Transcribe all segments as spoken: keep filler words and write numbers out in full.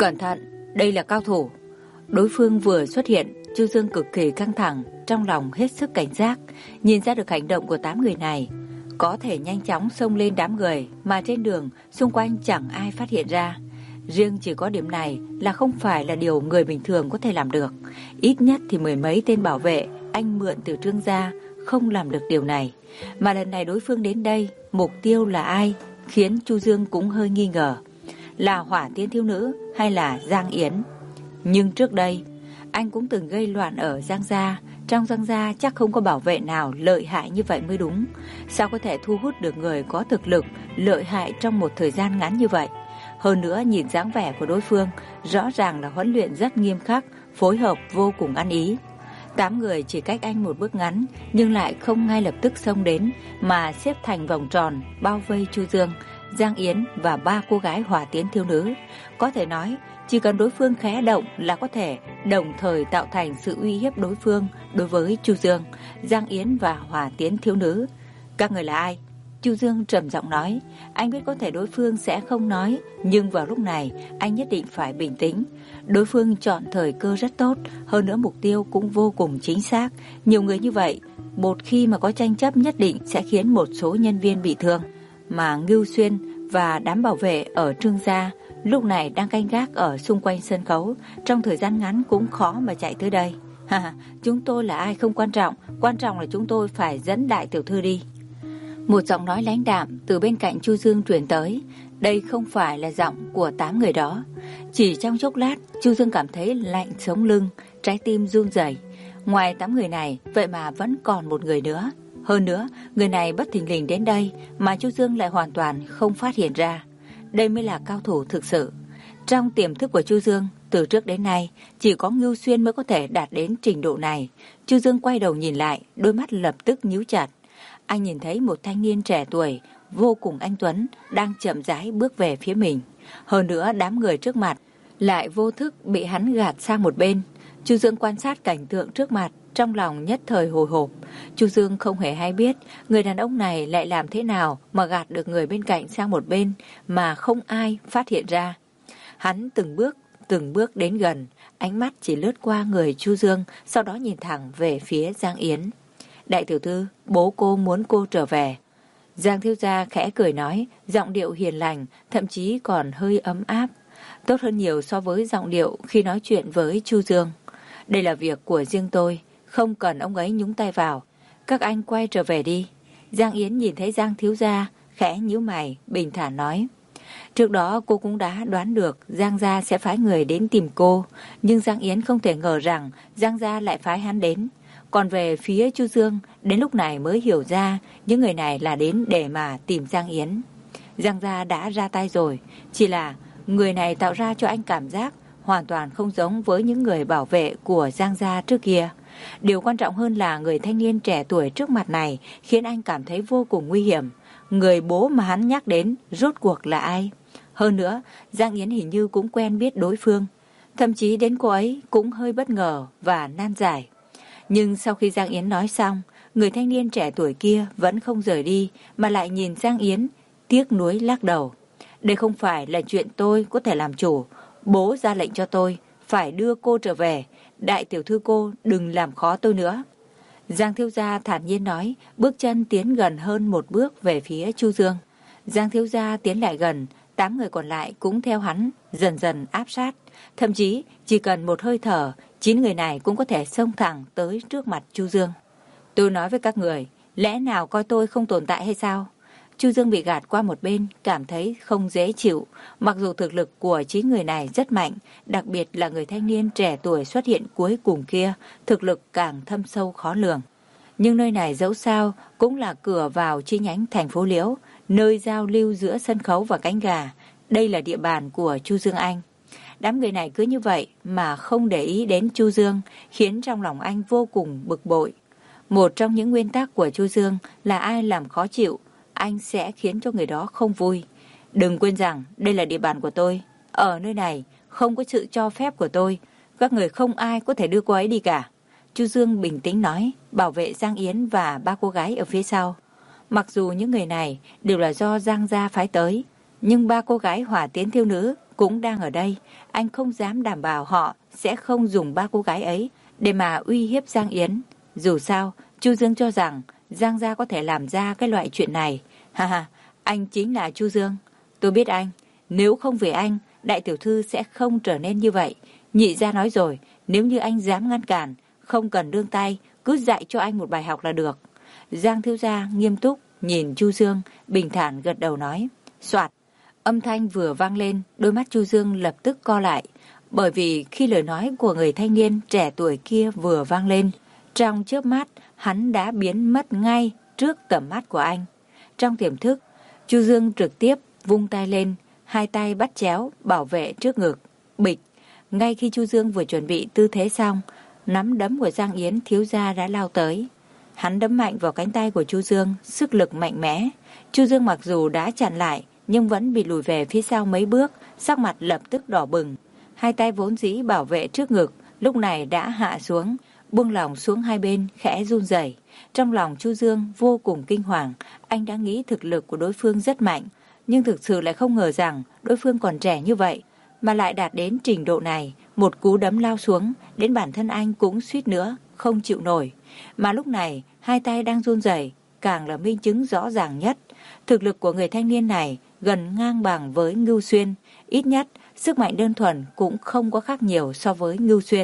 Cẩn thận, đây là cao thủ. Đối phương vừa xuất hiện, Chu Dương cực kỳ căng thẳng, trong lòng hết sức cảnh giác, nhìn ra được hành động của tám người này có thể nhanh chóng xông lên đám người mà trên đường xung quanh chẳng ai phát hiện ra. Riêng chỉ có điểm này là không phải là điều người bình thường có thể làm được. Ít nhất thì mười mấy tên bảo vệ anh mượn từ Trương gia không làm được điều này. Mà lần này đối phương đến đây, mục tiêu là ai khiến Chu Dương cũng hơi nghi ngờ. Là Hỏa Tiến thiếu nữ hay là Giang Yến? Nhưng trước đây anh cũng từng gây loạn ở Giang gia. Trong Giang gia chắc không có bảo vệ nào lợi hại như vậy mới đúng. Sao có thể thu hút được người có thực lực lợi hại trong một thời gian ngắn như vậy? Hơn nữa nhìn dáng vẻ của đối phương, rõ ràng là huấn luyện rất nghiêm khắc, phối hợp vô cùng ăn ý. Tám người chỉ cách anh một bước ngắn, nhưng lại không ngay lập tức xông đến, mà xếp thành vòng tròn bao vây Chu Dương, Giang Yến và ba cô gái Hỏa Tiến thiếu nữ. Có thể nói, chỉ cần đối phương khẽ động là có thể đồng thời tạo thành sự uy hiếp đối phương đối với Chu Dương, Giang Yến và Hỏa Tiến thiếu nữ. Các người là ai? Chu Dương trầm giọng nói. Anh biết có thể đối phương sẽ không nói, nhưng vào lúc này anh nhất định phải bình tĩnh. Đối phương chọn thời cơ rất tốt, hơn nữa mục tiêu cũng vô cùng chính xác. Nhiều người như vậy, một khi mà có tranh chấp nhất định sẽ khiến một số nhân viên bị thương. Mà Ngưu Xuyên và đám bảo vệ ở Trương gia lúc này đang canh gác ở xung quanh sân khấu, trong thời gian ngắn cũng khó mà chạy tới đây. Ha, chúng tôi là ai không quan trọng, quan trọng là chúng tôi phải dẫn đại tiểu thư đi. Một giọng nói lãnh đạm từ bên cạnh Chu Dương truyền tới. Đây không phải là giọng của tám người đó. Chỉ trong chốc lát, Chu Dương cảm thấy lạnh sống lưng, trái tim run rẩy. Ngoài tám người này, vậy mà vẫn còn một người nữa. Hơn nữa, người này bất thình lình đến đây mà Chu Dương lại hoàn toàn không phát hiện ra. Đây mới là cao thủ thực sự. Trong tiềm thức của Chu Dương, từ trước đến nay, chỉ có Ngưu Xuyên mới có thể đạt đến trình độ này. Chu Dương quay đầu nhìn lại, đôi mắt lập tức nhíu chặt. Anh nhìn thấy một thanh niên trẻ tuổi, vô cùng anh tuấn, đang chậm rãi bước về phía mình. Hơn nữa, đám người trước mặt lại vô thức bị hắn gạt sang một bên. Chu Dương quan sát cảnh tượng trước mặt, trong lòng nhất thời hồi hộp. Chu Dương không hề hay biết người đàn ông này lại làm thế nào mà gạt được người bên cạnh sang một bên mà không ai phát hiện ra. Hắn từng bước, từng bước đến gần, ánh mắt chỉ lướt qua người Chu Dương, sau đó nhìn thẳng về phía Giang Yến. Đại tiểu thư, bố cô muốn cô trở về. Giang thiếu gia khẽ cười nói, giọng điệu hiền lành, thậm chí còn hơi ấm áp. Tốt hơn nhiều so với giọng điệu khi nói chuyện với Chu Dương. Đây là việc của riêng tôi, không cần ông ấy nhúng tay vào. Các anh quay trở về đi. Giang Yến nhìn thấy Giang thiếu gia, khẽ nhíu mày, bình thản nói. Trước đó cô cũng đã đoán được Giang gia sẽ phái người đến tìm cô, nhưng Giang Yến không thể ngờ rằng Giang gia lại phái hắn đến. Còn về phía Chu Dương, đến lúc này mới hiểu ra những người này là đến để mà tìm Giang Yến. Giang gia đã ra tay rồi, chỉ là người này tạo ra cho anh cảm giác hoàn toàn không giống với những người bảo vệ của Giang gia trước kia. Điều quan trọng hơn là người thanh niên trẻ tuổi trước mặt này khiến anh cảm thấy vô cùng nguy hiểm. Người bố mà hắn nhắc đến rốt cuộc là ai? Hơn nữa, Giang Yến hình như cũng quen biết đối phương. Thậm chí đến cô ấy cũng hơi bất ngờ và nan giải. Nhưng sau khi Giang Yến nói xong, người thanh niên trẻ tuổi kia vẫn không rời đi mà lại nhìn Giang Yến, tiếc nuối lắc đầu. Đây không phải là chuyện tôi có thể làm chủ. Bố ra lệnh cho tôi phải đưa cô trở về. Đại tiểu thư cô đừng làm khó tôi nữa. Giang thiếu gia thản nhiên nói, bước chân tiến gần hơn một bước về phía Chu Dương. Giang thiếu gia tiến lại gần, tám người còn lại cũng theo hắn dần dần áp sát. Thậm chí chỉ cần một hơi thở, chín người này cũng có thể xông thẳng tới trước mặt Chu Dương. Tôi nói với các người, lẽ nào coi tôi không tồn tại hay sao? Chu Dương bị gạt qua một bên, cảm thấy không dễ chịu. Mặc dù thực lực của chín người này rất mạnh, đặc biệt là người thanh niên trẻ tuổi xuất hiện cuối cùng kia, thực lực càng thâm sâu khó lường. Nhưng nơi này dẫu sao cũng là cửa vào chi nhánh thành phố Liễu, nơi giao lưu giữa sân khấu và cánh gà. Đây là địa bàn của Chu Dương Anh. Đám người này cứ như vậy mà không để ý đến Chu Dương, khiến trong lòng anh vô cùng bực bội. Một trong những nguyên tắc của Chu Dương là ai làm khó chịu, anh sẽ khiến cho người đó không vui. Đừng quên rằng đây là địa bàn của tôi. Ở nơi này không có sự cho phép của tôi. Các người không ai có thể đưa cô ấy đi cả. Chu Dương bình tĩnh nói, bảo vệ Giang Yến và ba cô gái ở phía sau. Mặc dù những người này đều là do Giang gia phái tới, nhưng ba cô gái Hỏa Tiến thiếu nữ cũng đang ở đây. Anh không dám đảm bảo họ sẽ không dùng ba cô gái ấy để mà uy hiếp Giang Yến. Dù sao, Chu Dương cho rằng Giang gia có thể làm ra cái loại chuyện này. Ha ha, anh chính là Chu Dương. Tôi biết anh, nếu không vì anh, đại tiểu thư sẽ không trở nên như vậy. Nhị gia nói rồi, nếu như anh dám ngăn cản, không cần đương tay, cứ dạy cho anh một bài học là được. Giang thiếu gia nghiêm túc nhìn Chu Dương, bình thản gật đầu nói. Soạt, âm thanh vừa vang lên, đôi mắt Chu Dương lập tức co lại, bởi vì khi lời nói của người thanh niên trẻ tuổi kia vừa vang lên, trong chớp mắt hắn đã biến mất ngay trước tầm mắt của anh. Trong tiềm thức, Chu Dương trực tiếp vung tay lên, hai tay bắt chéo bảo vệ trước ngực. Bịch, ngay khi Chu Dương vừa chuẩn bị tư thế xong, nắm đấm của Giang Yến thiếu gia đã lao tới. Hắn đấm mạnh vào cánh tay của Chu Dương, sức lực mạnh mẽ. Chu Dương mặc dù đã chặn lại, nhưng vẫn bị lùi về phía sau mấy bước, sắc mặt lập tức đỏ bừng. Hai tay vốn dĩ bảo vệ trước ngực, lúc này đã hạ xuống, buông lỏng xuống hai bên, khẽ run rẩy. Trong lòng Chu Dương vô cùng kinh hoàng, anh đã nghĩ thực lực của đối phương rất mạnh, nhưng thực sự lại không ngờ rằng đối phương còn trẻ như vậy, mà lại đạt đến trình độ này. Một cú đấm lao xuống, đến bản thân anh cũng suýt nữa không chịu nổi. Mà lúc này, hai tay đang run rẩy, càng là minh chứng rõ ràng nhất. Thực lực của người thanh niên này gần ngang bằng với Ngưu Xuyên, ít nhất sức mạnh đơn thuần cũng không có khác nhiều so với Ngưu Xuyên.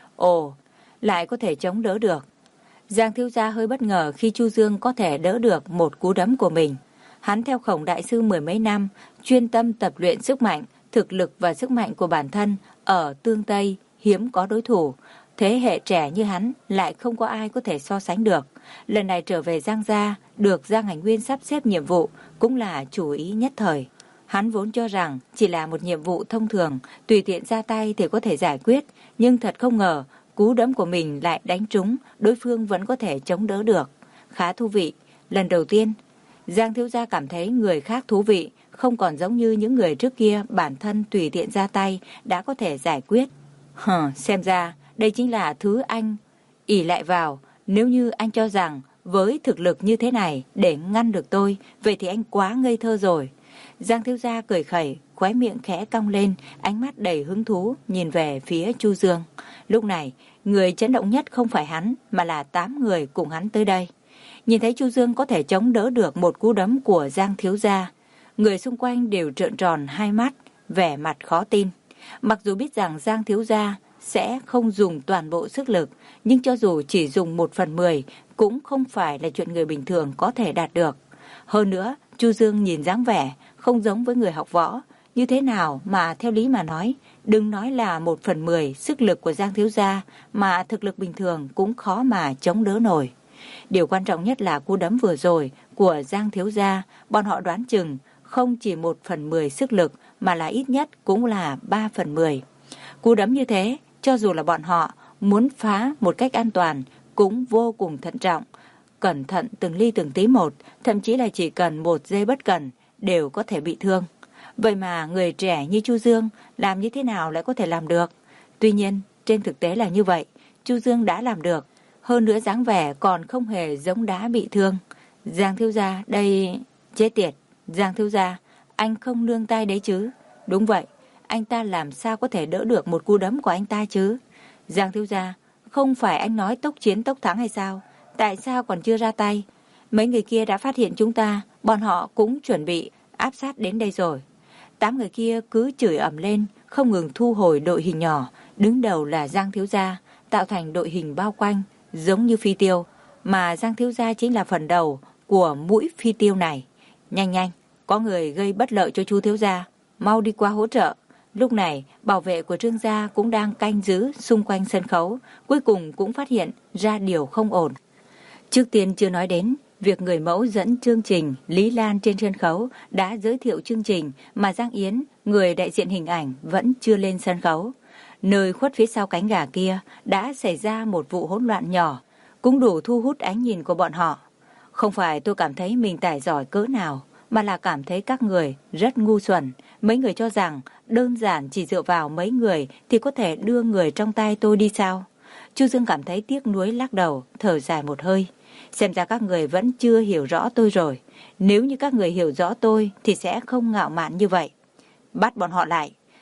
Ồ, lại có thể chống đỡ được. Giang thiếu gia hơi bất ngờ khi Chu Dương có thể đỡ được một cú đấm của mình. Hắn theo Khổng đại sư mười mấy năm, chuyên tâm tập luyện sức mạnh, thực lực và sức mạnh của bản thân ở Tương Tây hiếm có đối thủ. Thế hệ trẻ như hắn lại không có ai có thể so sánh được. Lần này trở về Giang gia, được Giang Hành Nguyên sắp xếp nhiệm vụ cũng là chủ ý nhất thời. Hắn vốn cho rằng chỉ là một nhiệm vụ thông thường, tùy tiện ra tay thì có thể giải quyết, nhưng thật không ngờ cú đấm của mình lại đánh trúng, đối phương vẫn có thể chống đỡ được. Khá thú vị. Lần đầu tiên, Giang thiếu gia cảm thấy người khác thú vị, không còn giống như những người trước kia bản thân tùy tiện ra tay đã có thể giải quyết. Hờ, xem ra đây chính là thứ anh ỷ lại vào. Nếu như anh cho rằng với thực lực như thế này để ngăn được tôi, vậy thì anh quá ngây thơ rồi. Giang thiếu gia cười khẩy, khóe miệng khẽ cong lên, ánh mắt đầy hứng thú nhìn về phía Chu Dương. Lúc này, người chấn động nhất không phải hắn, mà là tám người cùng hắn tới đây. Nhìn thấy Chu Dương có thể chống đỡ được một cú đấm của Giang thiếu gia, người xung quanh đều trợn tròn hai mắt, vẻ mặt khó tin. Mặc dù biết rằng Giang thiếu gia sẽ không dùng toàn bộ sức lực, nhưng cho dù chỉ dùng một phần mười cũng không phải là chuyện người bình thường có thể đạt được. Hơn nữa, Chu Dương nhìn dáng vẻ không giống với người học võ, như thế nào mà theo lý mà nói, đừng nói là một phần mười sức lực của Giang thiếu gia, mà thực lực bình thường cũng khó mà chống đỡ nổi. Điều quan trọng nhất là cú đấm vừa rồi của Giang thiếu gia, bọn họ đoán chừng không chỉ một phần mười sức lực mà là ít nhất cũng là ba phần mười. Cú đấm như thế, cho dù là bọn họ muốn phá một cách an toàn cũng vô cùng thận trọng, cẩn thận từng ly từng tí một, thậm chí là chỉ cần một giây bất cẩn đều có thể bị thương. Vậy mà người trẻ như Chu Dương làm như thế nào lại có thể làm được? Tuy nhiên, trên thực tế là như vậy, Chu Dương đã làm được. Hơn nữa dáng vẻ còn không hề giống đã bị thương. Giang thiếu gia, đây... Chết tiệt, Giang thiếu gia, anh không nương tay đấy chứ? Đúng vậy, anh ta làm sao có thể đỡ được một cú đấm của anh ta chứ? Giang thiếu gia, không phải anh nói tốc chiến tốc thắng hay sao? Tại sao còn chưa ra tay? Mấy người kia đã phát hiện chúng ta, bọn họ cũng chuẩn bị áp sát đến đây rồi. Tám người kia cứ chửi ầm lên, không ngừng thu hồi đội hình nhỏ, đứng đầu là Giang thiếu gia, tạo thành đội hình bao quanh, giống như phi tiêu, mà Giang thiếu gia chính là phần đầu của mũi phi tiêu này. Nhanh nhanh, có người gây bất lợi cho Chu thiếu gia, mau đi qua hỗ trợ. Lúc này, bảo vệ của Trương gia cũng đang canh giữ xung quanh sân khấu, cuối cùng cũng phát hiện ra điều không ổn. Trước tiên chưa nói đến việc người mẫu dẫn chương trình Lý Lan trên sân khấu đã giới thiệu chương trình, mà Giang Yến, người đại diện hình ảnh, vẫn chưa lên sân khấu. Nơi khuất phía sau cánh gà kia đã xảy ra một vụ hỗn loạn nhỏ, cũng đủ thu hút ánh nhìn của bọn họ. Không phải tôi cảm thấy mình tài giỏi cỡ nào, mà là cảm thấy các người rất ngu xuẩn. Mấy người cho rằng đơn giản chỉ dựa vào mấy người thì có thể đưa người trong tay tôi đi sao? Chu Dương cảm thấy tiếc nuối lắc đầu, thở dài một hơi. Xem ra các người vẫn chưa hiểu rõ tôi rồi. Nếu như các người hiểu rõ tôi thì sẽ không ngạo mạn như vậy. Bắt bọn họ lại.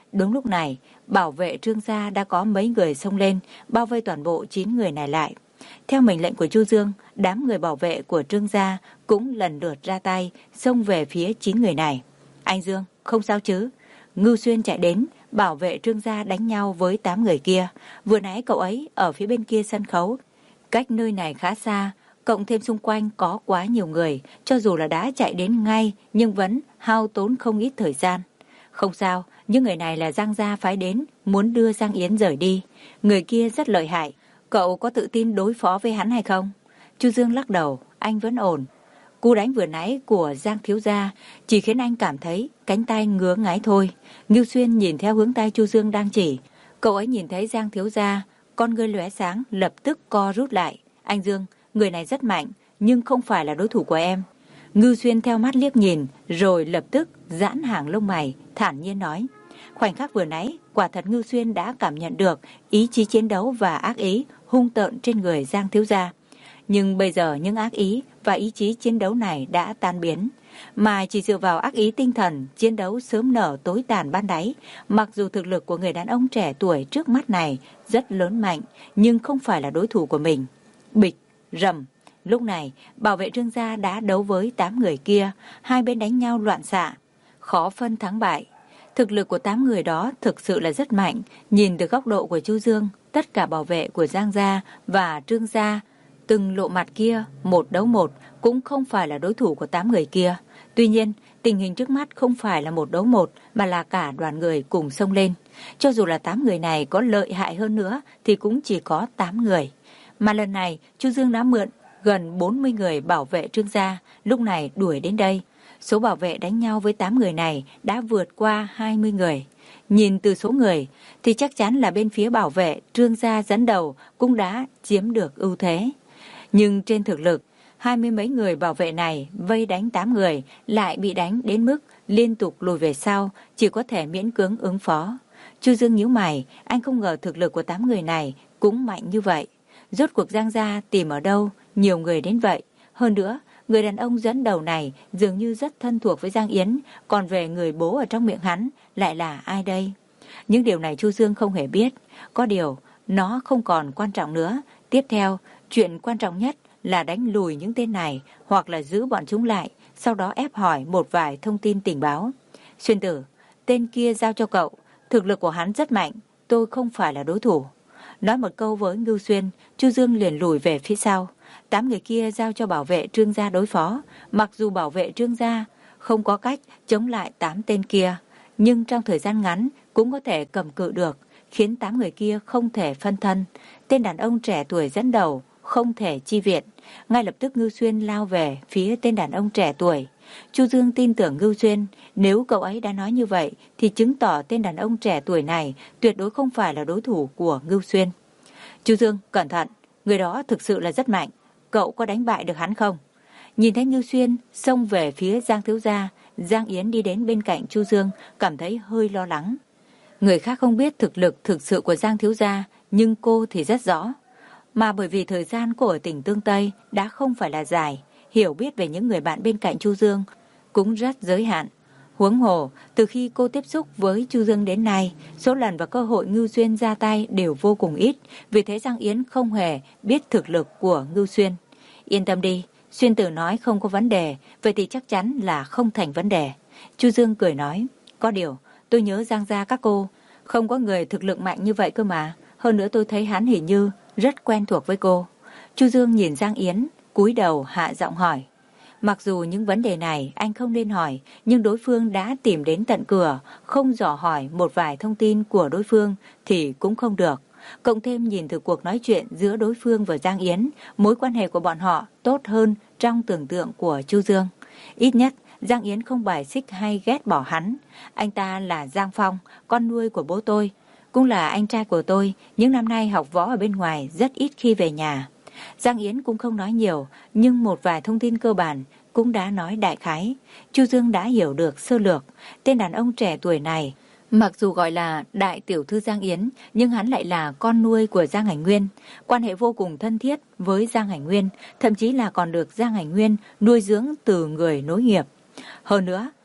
Đúng lúc này, bảo vệ Trương gia đã có mấy người xông lên, bao vây toàn bộ chín người này lại. Theo mệnh lệnh của Chu Dương, đám người bảo vệ của Trương gia cũng lần lượt ra tay, xông về phía chín người này. Anh Dương, không sao chứ? Ngưu Xuyên chạy đến, bảo vệ Trương gia đánh nhau với tám người kia. Vừa nãy cậu ấy ở phía bên kia sân khấu, cách nơi này khá xa, cộng thêm xung quanh có quá nhiều người, cho dù là đã chạy đến ngay nhưng vẫn hao tốn không ít thời gian. Không sao, những người này là Giang gia phái đến, muốn đưa Giang Yến rời đi. Người kia rất lợi hại, cậu có tự tin đối phó với hắn hay không? Chu Dương lắc đầu, anh vẫn ổn. Cú đánh vừa nãy của Giang thiếu gia chỉ khiến anh cảm thấy cánh tay ngứa ngáy thôi. Ngưu Xuyên nhìn theo hướng tay Chu Dương đang chỉ. Cậu ấy nhìn thấy Giang thiếu gia, con ngươi lóe sáng lập tức co rút lại. Anh Dương, người này rất mạnh, nhưng không phải là đối thủ của em. Ngưu Xuyên theo mắt liếc nhìn, rồi lập tức giãn hàng lông mày, thản nhiên nói. Khoảnh khắc vừa nãy, quả thật Ngưu Xuyên đã cảm nhận được ý chí chiến đấu và ác ý hung tợn trên người Giang thiếu gia. Nhưng bây giờ những ác ý và ý chí chiến đấu này đã tan biến, mà chỉ dựa vào ác ý tinh thần, chiến đấu sớm nở tối tàn ban đáy. Mặc dù thực lực của người đàn ông trẻ tuổi trước mắt này rất lớn mạnh, nhưng không phải là đối thủ của mình. Bịch, rầm. Lúc này, bảo vệ Trương gia đã đấu với tám người kia, hai bên đánh nhau loạn xạ, khó phân thắng bại. Thực lực của tám người đó thực sự là rất mạnh. Nhìn từ góc độ của Chu Dương, tất cả bảo vệ của Giang gia và Trương gia từng lộ mặt kia, một đấu một cũng không phải là đối thủ của tám người kia. Tuy nhiên, tình hình trước mắt không phải là một đấu một mà là cả đoàn người cùng xông lên. Cho dù là tám người này có lợi hại hơn nữa thì cũng chỉ có tám người. Mà lần này, Chu Dương đã mượn gần bốn mươi người bảo vệ Trương gia, lúc này đuổi đến đây. Số bảo vệ đánh nhau với tám người này đã vượt qua hai mươi người. Nhìn từ số người thì chắc chắn là bên phía bảo vệ Trương gia dẫn đầu cũng đã chiếm được ưu thế. Nhưng trên thực lực, hai mươi mấy người bảo vệ này vây đánh tám người lại bị đánh đến mức liên tục lùi về sau, chỉ có thể miễn cưỡng ứng phó. Chu Dương nhíu mày, anh không ngờ thực lực của tám người này cũng mạnh như vậy. Rốt cuộc Giang gia tìm ở đâu nhiều người đến vậy? Hơn nữa, người đàn ông dẫn đầu này dường như rất thân thuộc với Giang Yến, còn về người bố ở trong miệng hắn lại là ai đây? Những điều này Chu Dương không hề biết. Có điều, nó không còn quan trọng nữa. Tiếp theo, chuyện quan trọng nhất là đánh lùi những tên này hoặc là giữ bọn chúng lại, sau đó ép hỏi một vài thông tin tình báo. Xuyên tử, tên kia giao cho cậu, thực lực của hắn rất mạnh, tôi không phải là đối thủ. Nói một câu với Ngưu Xuyên, Chu Dương liền lùi về phía sau. Tám người kia giao cho bảo vệ Trương gia đối phó. Mặc dù bảo vệ Trương gia không có cách chống lại tám tên kia, nhưng trong thời gian ngắn cũng có thể cầm cự được, khiến tám người kia không thể phân thân. Tên đàn ông trẻ tuổi dẫn đầu không thể chi viện. Ngay lập tức Ngưu Xuyên lao về phía tên đàn ông trẻ tuổi. Chu Dương tin tưởng Ngưu Xuyên, nếu cậu ấy đã nói như vậy thì chứng tỏ tên đàn ông trẻ tuổi này tuyệt đối không phải là đối thủ của Ngưu Xuyên. Chu Dương, cẩn thận, người đó thực sự là rất mạnh, cậu có đánh bại được hắn không? Nhìn thấy Ngưu Xuyên xông về phía Giang thiếu gia, Giang Yến đi đến bên cạnh Chu Dương, cảm thấy hơi lo lắng. Người khác không biết thực lực thực sự của Giang thiếu gia, nhưng cô thì rất rõ. Mà bởi vì thời gian cô ở tỉnh Tương Tây đã không phải là dài, hiểu biết về những người bạn bên cạnh Chu Dương cũng rất giới hạn. Huống hồ, từ khi cô tiếp xúc với Chu Dương đến nay, số lần và cơ hội Ngưu Xuyên ra tay đều vô cùng ít, vì thế Giang Yến không hề biết thực lực của Ngưu Xuyên. Yên tâm đi, Xuyên tử nói không có vấn đề, vậy thì chắc chắn là không thành vấn đề. Chu Dương cười nói, có điều, tôi nhớ Giang gia các cô, không có người thực lực mạnh như vậy cơ mà, hơn nữa tôi thấy hắn hình như rất quen thuộc với cô. Chu Dương nhìn Giang Yến, cúi đầu hạ giọng hỏi. Mặc dù những vấn đề này anh không nên hỏi, nhưng đối phương đã tìm đến tận cửa, không dò hỏi một vài thông tin của đối phương thì cũng không được. Cộng thêm nhìn từ cuộc nói chuyện giữa đối phương và Giang Yến, mối quan hệ của bọn họ tốt hơn trong tưởng tượng của Chu Dương. Ít nhất, Giang Yến không bài xích hay ghét bỏ hắn. Anh ta là Giang Phong, con nuôi của bố tôi, cũng là anh trai của tôi, những năm nay học võ ở bên ngoài rất ít khi về nhà. Giang Yến cũng không nói nhiều, nhưng một vài thông tin cơ bản cũng đã nói đại khái. Chu Dương đã hiểu được sơ lược. Tên đàn ông trẻ tuổi này, mặc dù gọi là đại tiểu thư Giang Yến, nhưng hắn lại là con nuôi của Giang Hành Nguyên, quan hệ vô cùng thân thiết với Giang Hành Nguyên, thậm chí là còn được Giang Hành Nguyên nuôi dưỡng từ người nối nghiệp. Hơn nữa,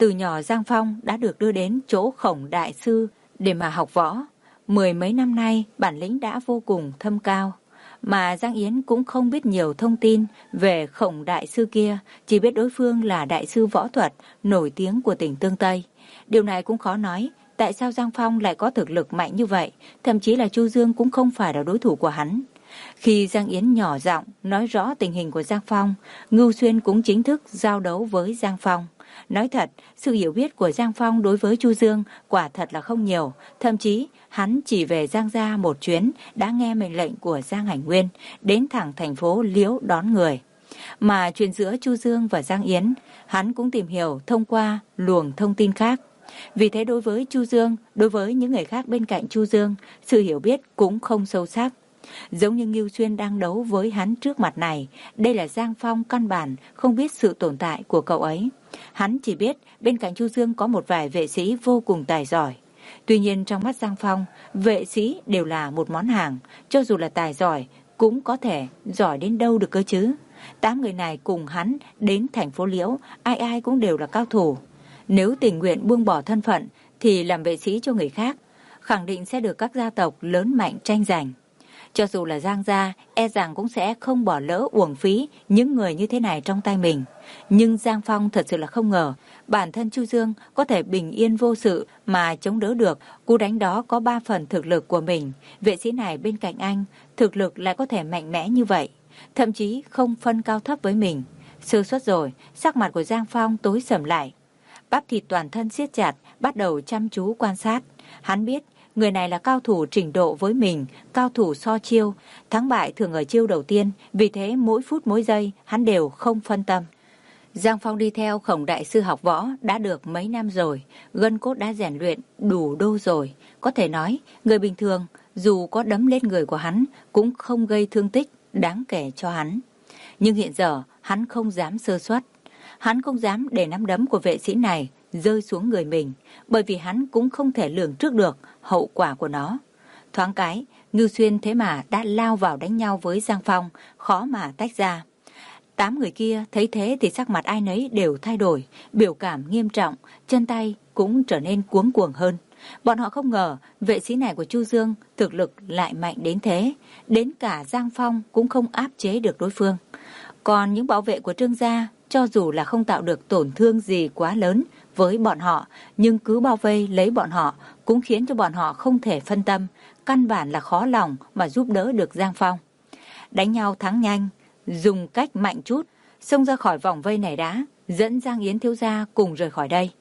Từ nhỏ Giang Phong đã được đưa đến chỗ Khổng đại sư để mà học võ. Mười mấy năm nay bản lĩnh đã vô cùng thâm cao. Mà Giang Yến cũng không biết nhiều thông tin về Khổng đại sư kia, chỉ biết đối phương là đại sư võ thuật nổi tiếng của tỉnh Tương Tây. Điều này cũng khó nói, tại sao Giang Phong lại có thực lực mạnh như vậy, thậm chí là Chu Dương cũng không phải là đối thủ của hắn. Khi Giang Yến nhỏ giọng nói rõ tình hình của Giang Phong, Ngưu Xuyên cũng chính thức giao đấu với Giang Phong. Nói thật, sự hiểu biết của Giang Phong đối với Chu Dương quả thật là không nhiều, thậm chí hắn chỉ về Giang gia một chuyến đã nghe mệnh lệnh của Giang Hành Nguyên, đến thẳng thành phố Liễu đón người. Mà chuyện giữa Chu Dương và Giang Yến, hắn cũng tìm hiểu thông qua luồng thông tin khác. Vì thế đối với Chu Dương, đối với những người khác bên cạnh Chu Dương, sự hiểu biết cũng không sâu sắc. Giống như Ngưu Xuyên đang đấu với hắn trước mặt này, đây là Giang Phong căn bản không biết sự tồn tại của cậu ấy. Hắn chỉ biết bên cạnh Chu Dương có một vài vệ sĩ vô cùng tài giỏi. Tuy nhiên trong mắt Giang Phong, vệ sĩ đều là một món hàng, cho dù là tài giỏi cũng có thể giỏi đến đâu được cơ chứ. Tám người này cùng hắn đến thành phố Liễu, ai ai cũng đều là cao thủ. Nếu tình nguyện buông bỏ thân phận thì làm vệ sĩ cho người khác, khẳng định sẽ được các gia tộc lớn mạnh tranh giành. Cho dù là Giang gia, e rằng cũng sẽ không bỏ lỡ uổng phí những người như thế này trong tay mình. Nhưng Giang Phong thật sự là không ngờ, bản thân Chu Dương có thể bình yên vô sự mà chống đỡ được. Cú đánh đó có ba phần thực lực của mình. Vệ sĩ này bên cạnh anh, thực lực lại có thể mạnh mẽ như vậy. Thậm chí không phân cao thấp với mình. Sơ suất rồi, sắc mặt của Giang Phong tối sầm lại. Bắp thịt toàn thân siết chặt, bắt đầu chăm chú quan sát. Hắn biết, người này là cao thủ trình độ với mình, cao thủ so chiêu, thắng bại thường ở chiêu đầu tiên, vì thế mỗi phút mỗi giây hắn đều không phân tâm. Giang Phong đi theo Khổng đại sư học võ đã được mấy năm rồi, gân cốt đã rèn luyện đủ đô rồi. Có thể nói, người bình thường dù có đấm lên người của hắn cũng không gây thương tích đáng kể cho hắn. Nhưng hiện giờ hắn không dám sơ suất, hắn không dám để nắm đấm của vệ sĩ này rơi xuống người mình, bởi vì hắn cũng không thể lường trước được hậu quả của nó. Thoáng cái, Ngưu Xuyên thế mà đã lao vào đánh nhau với Giang Phong, khó mà tách ra. Tám người kia thấy thế thì sắc mặt ai nấy đều thay đổi, biểu cảm nghiêm trọng, chân tay cũng trở nên cuống cuồng hơn. Bọn họ không ngờ vệ sĩ này của Chu Dương thực lực lại mạnh đến thế, đến cả Giang Phong cũng không áp chế được đối phương. Còn những bảo vệ của Trương gia, cho dù là không tạo được tổn thương gì quá lớn với bọn họ, nhưng cứ bao vây lấy bọn họ cũng khiến cho bọn họ không thể phân tâm, căn bản là khó lòng mà giúp đỡ được Giang Phong. Đánh nhau thắng nhanh, dùng cách mạnh chút, xông ra khỏi vòng vây này đã, dẫn Giang Yến thiếu gia cùng rời khỏi đây.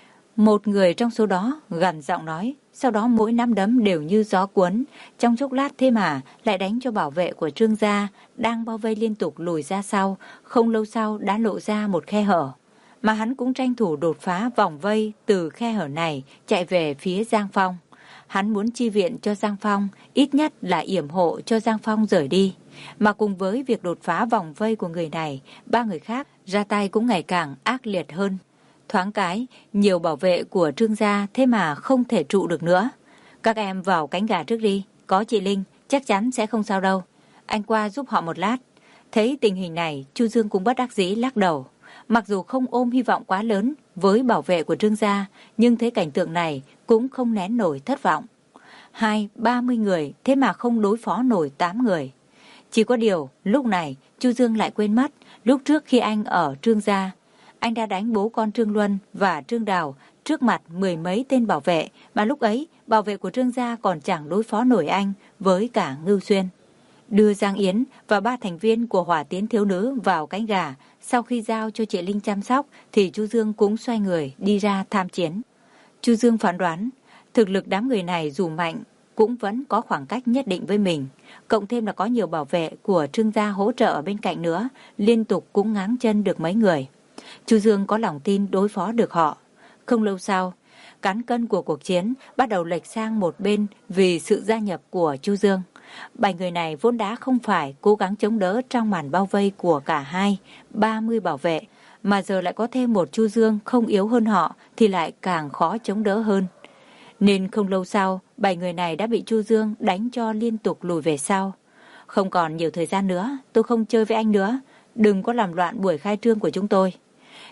Một người trong số đó gằn giọng nói, sau đó mỗi nắm đấm đều như gió cuốn, trong chốc lát thế mà lại đánh cho bảo vệ của Trương gia đang bao vây liên tục lùi ra sau, không lâu sau đã lộ ra một khe hở. Mà hắn cũng tranh thủ đột phá vòng vây từ khe hở này chạy về phía Giang Phong. Hắn muốn chi viện cho Giang Phong, ít nhất là yểm hộ cho Giang Phong rời đi. Mà cùng với việc đột phá vòng vây của người này, ba người khác ra tay cũng ngày càng ác liệt hơn. Thoáng cái, nhiều bảo vệ của Trương gia thế mà không thể trụ được nữa. Các em vào cánh gà trước đi, có chị Linh, chắc chắn sẽ không sao đâu. Anh qua giúp họ một lát. Thấy tình hình này, Chu Dương cũng bất đắc dĩ lắc đầu. Mặc dù không ôm hy vọng quá lớn với bảo vệ của Trương gia, nhưng thấy cảnh tượng này cũng không nén nổi thất vọng. Hai, ba mươi người, thế mà không đối phó nổi tám người. Chỉ có điều, lúc này, Chu Dương lại quên mất, lúc trước khi anh ở Trương gia, anh đã đánh bố con Trương Luân và Trương Đào trước mặt mười mấy tên bảo vệ, mà lúc ấy bảo vệ của Trương gia còn chẳng đối phó nổi anh với cả Ngưu Xuyên. Đưa Giang Yến và ba thành viên của Hỏa Tiến thiếu nữ vào cánh gà, sau khi giao cho chị Linh chăm sóc thì Chu Dương cũng xoay người đi ra tham chiến. Chu Dương phán đoán, thực lực đám người này dù mạnh cũng vẫn có khoảng cách nhất định với mình, cộng thêm là có nhiều bảo vệ của Trương gia hỗ trợ ở bên cạnh nữa, liên tục cũng ngáng chân được mấy người. Chu Dương có lòng tin đối phó được họ. Không lâu sau, cán cân của cuộc chiến bắt đầu lệch sang một bên vì sự gia nhập của Chu Dương. Bảy người này vốn đã không phải cố gắng chống đỡ trong màn bao vây của cả hai, ba mươi bảo vệ, mà giờ lại có thêm một Chu Dương không yếu hơn họ thì lại càng khó chống đỡ hơn. Nên không lâu sau, bảy người này đã bị Chu Dương đánh cho liên tục lùi về sau. Không còn nhiều thời gian nữa, tôi không chơi với anh nữa, đừng có làm loạn buổi khai trương của chúng tôi.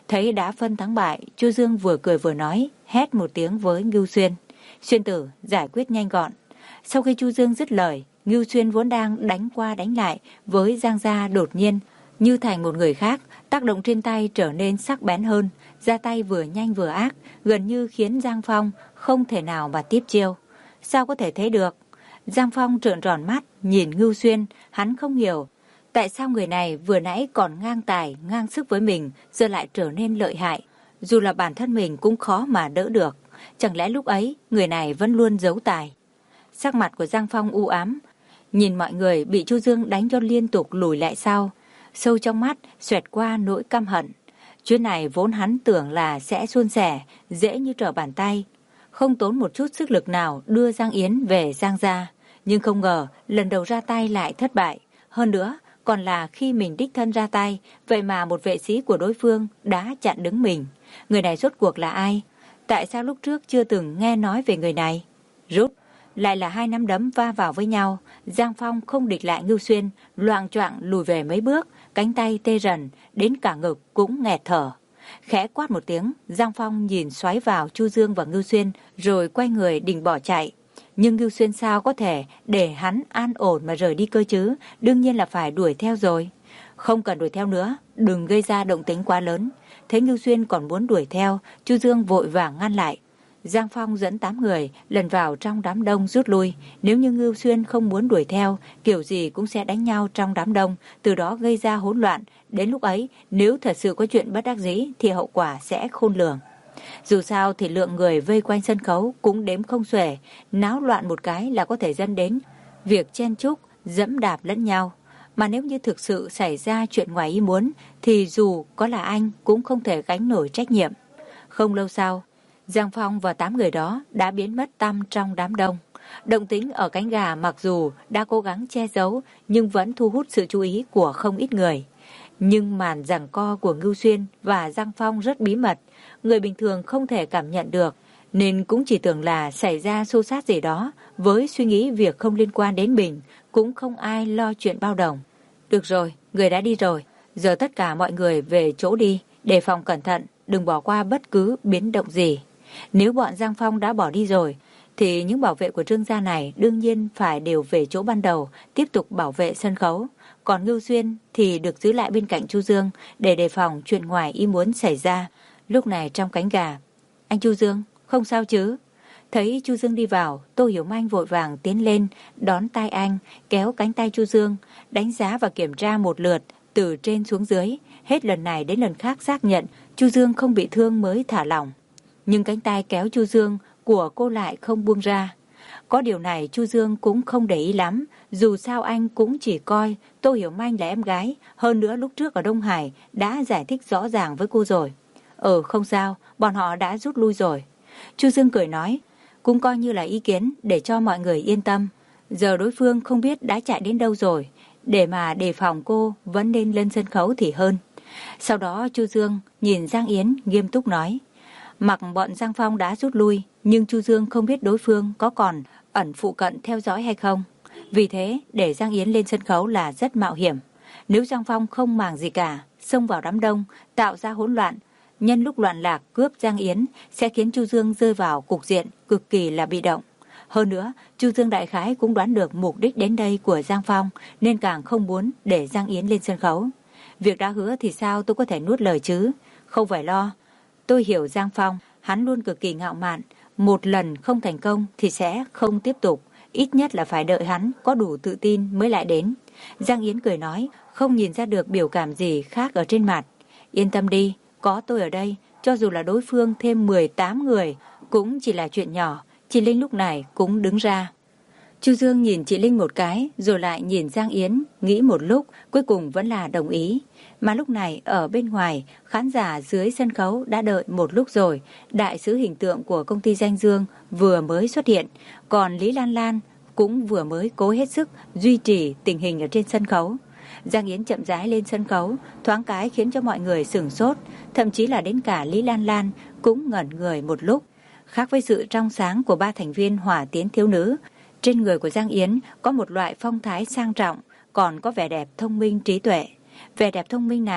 Thấy đã phân thắng bại, Chu Dương vừa cười vừa nói, hét một tiếng với Ngưu Xuyên. Xuyên tử, giải quyết nhanh gọn. Sau khi Chu Dương dứt lời, Ngưu Xuyên vốn đang đánh qua đánh lại với Giang Gia đột nhiên như thành một người khác, tác động trên tay trở nên sắc bén hơn, ra tay vừa nhanh vừa ác, gần như khiến Giang Phong không thể nào mà tiếp chiêu. Sao có thể thế được? Giang Phong trợn tròn mắt, nhìn Ngưu Xuyên, hắn không hiểu. Tại sao người này vừa nãy còn ngang tài, ngang sức với mình, giờ lại trở nên lợi hại? Dù là bản thân mình cũng khó mà đỡ được. Chẳng lẽ lúc ấy, người này vẫn luôn giấu tài? Sắc mặt của Giang Phong u ám, nhìn mọi người bị Chu Dương đánh cho liên tục lùi lại sau. Sâu trong mắt, xoẹt qua nỗi căm hận. Chuyến này vốn hắn tưởng là sẽ suôn sẻ, dễ như trở bàn tay. Không tốn một chút sức lực nào đưa Giang Yến về Giang Gia. Nhưng không ngờ, lần đầu ra tay lại thất bại. Hơn nữa, còn là khi mình đích thân ra tay, vậy mà một vệ sĩ của đối phương đã chặn đứng mình. Người này rốt cuộc là ai? Tại sao lúc trước chưa từng nghe nói về người này? Rút, lại là hai nắm đấm va vào với nhau. Giang Phong không địch lại Ngưu Xuyên, loạng choạng lùi về mấy bước, cánh tay tê rần, đến cả ngực cũng nghẹt thở. Khẽ quát một tiếng, Giang Phong nhìn xoáy vào Chu Dương và Ngưu Xuyên, rồi quay người định bỏ chạy. Nhưng Ngưu Xuyên sao có thể để hắn an ổn mà rời đi cơ chứ, đương nhiên là phải đuổi theo rồi. Không cần đuổi theo nữa, đừng gây ra động tĩnh quá lớn. Thấy Ngưu Xuyên còn muốn đuổi theo, Chu Dương vội vàng ngăn lại. Giang Phong dẫn tám người lần vào trong đám đông rút lui. Nếu như Ngưu Xuyên không muốn đuổi theo, kiểu gì cũng sẽ đánh nhau trong đám đông, từ đó gây ra hỗn loạn. Đến lúc ấy, nếu thật sự có chuyện bất đắc dĩ thì hậu quả sẽ khôn lường. Dù sao thì lượng người vây quanh sân khấu cũng đếm không xuể, náo loạn một cái là có thể dẫn đến việc chen chúc, dẫm đạp lẫn nhau. Mà nếu như thực sự xảy ra chuyện ngoài ý muốn, thì dù có là anh cũng không thể gánh nổi trách nhiệm. Không lâu sau, Giang Phong và tám người đó đã biến mất tăm trong đám đông. Động tĩnh ở cánh gà mặc dù đã cố gắng che giấu, nhưng vẫn thu hút sự chú ý của không ít người. Nhưng màn giằng co của Ngưu Xuyên và Giang Phong rất bí mật, người bình thường không thể cảm nhận được, nên cũng chỉ tưởng là xảy ra xô xát gì đó. Với suy nghĩ việc không liên quan đến mình, cũng không ai lo chuyện bao đồng. Được rồi, người đã đi rồi, giờ tất cả mọi người về chỗ đi, đề phòng cẩn thận, đừng bỏ qua bất cứ biến động gì. Nếu bọn Giang Phong đã bỏ đi rồi, thì những bảo vệ của Trương gia này đương nhiên phải đều về chỗ ban đầu, tiếp tục bảo vệ sân khấu. Còn Ngưu Xuyên thì được giữ lại bên cạnh Chu Dương để đề phòng chuyện ngoài ý muốn xảy ra. Lúc này trong cánh gà, anh Chu Dương, không sao chứ? Thấy Chu Dương đi vào, Tô Hiểu Manh vội vàng tiến lên, đón tay anh, kéo cánh tay Chu Dương, đánh giá và kiểm tra một lượt, từ trên xuống dưới. Hết lần này đến lần khác xác nhận Chu Dương không bị thương mới thả lỏng. Nhưng cánh tay kéo Chu Dương của cô lại không buông ra. Có điều này Chu Dương cũng không để ý lắm, dù sao anh cũng chỉ coi Tô Hiểu Manh là em gái, hơn nữa lúc trước ở Đông Hải đã giải thích rõ ràng với cô rồi. Ừ, không sao, bọn họ đã rút lui rồi. Chu Dương cười nói, cũng coi như là ý kiến để cho mọi người yên tâm. Giờ đối phương không biết đã chạy đến đâu rồi, để mà đề phòng cô vẫn nên lên sân khấu thì hơn. Sau đó Chu Dương nhìn Giang Yến nghiêm túc nói, mặc bọn Giang Phong đã rút lui, nhưng Chu Dương không biết đối phương có còn ẩn phụ cận theo dõi hay không. Vì thế, để Giang Yến lên sân khấu là rất mạo hiểm. Nếu Giang Phong không màng gì cả, xông vào đám đông, tạo ra hỗn loạn, nhân lúc loạn lạc cướp Giang Yến, sẽ khiến Chu Dương rơi vào cục diện cực kỳ là bị động. Hơn nữa, Chu Dương đại khái cũng đoán được mục đích đến đây của Giang Phong, nên càng không muốn để Giang Yến lên sân khấu. Việc đã hứa thì sao tôi có thể nuốt lời chứ? Không phải lo. Tôi hiểu Giang Phong, hắn luôn cực kỳ ngạo mạn. Một lần không thành công thì sẽ không tiếp tục. Ít nhất là phải đợi hắn có đủ tự tin mới lại đến. Giang Yến cười nói, không nhìn ra được biểu cảm gì khác ở trên mặt. Yên tâm đi, có tôi ở đây, cho dù là đối phương thêm mười tám người, cũng chỉ là chuyện nhỏ. Chị Linh lúc này cũng đứng ra. Chu Dương nhìn chị Linh một cái, rồi lại nhìn Giang Yến, nghĩ một lúc, cuối cùng vẫn là đồng ý. Mà lúc này ở bên ngoài, khán giả dưới sân khấu đã đợi một lúc rồi. Đại sứ hình tượng của công ty Danh Dương vừa mới xuất hiện, còn Lý Lan Lan cũng vừa mới cố hết sức duy trì tình hình ở trên sân khấu. Giang Yến chậm rãi lên sân khấu, thoáng cái khiến cho mọi người sửng sốt, thậm chí là đến cả Lý Lan Lan cũng ngẩn người một lúc. Khác với sự trong sáng của ba thành viên Hỏa Tiến thiếu nữ, trên người của Giang Yến có một loại phong thái sang trọng, còn có vẻ đẹp thông minh trí tuệ. Vẻ đẹp thông minh này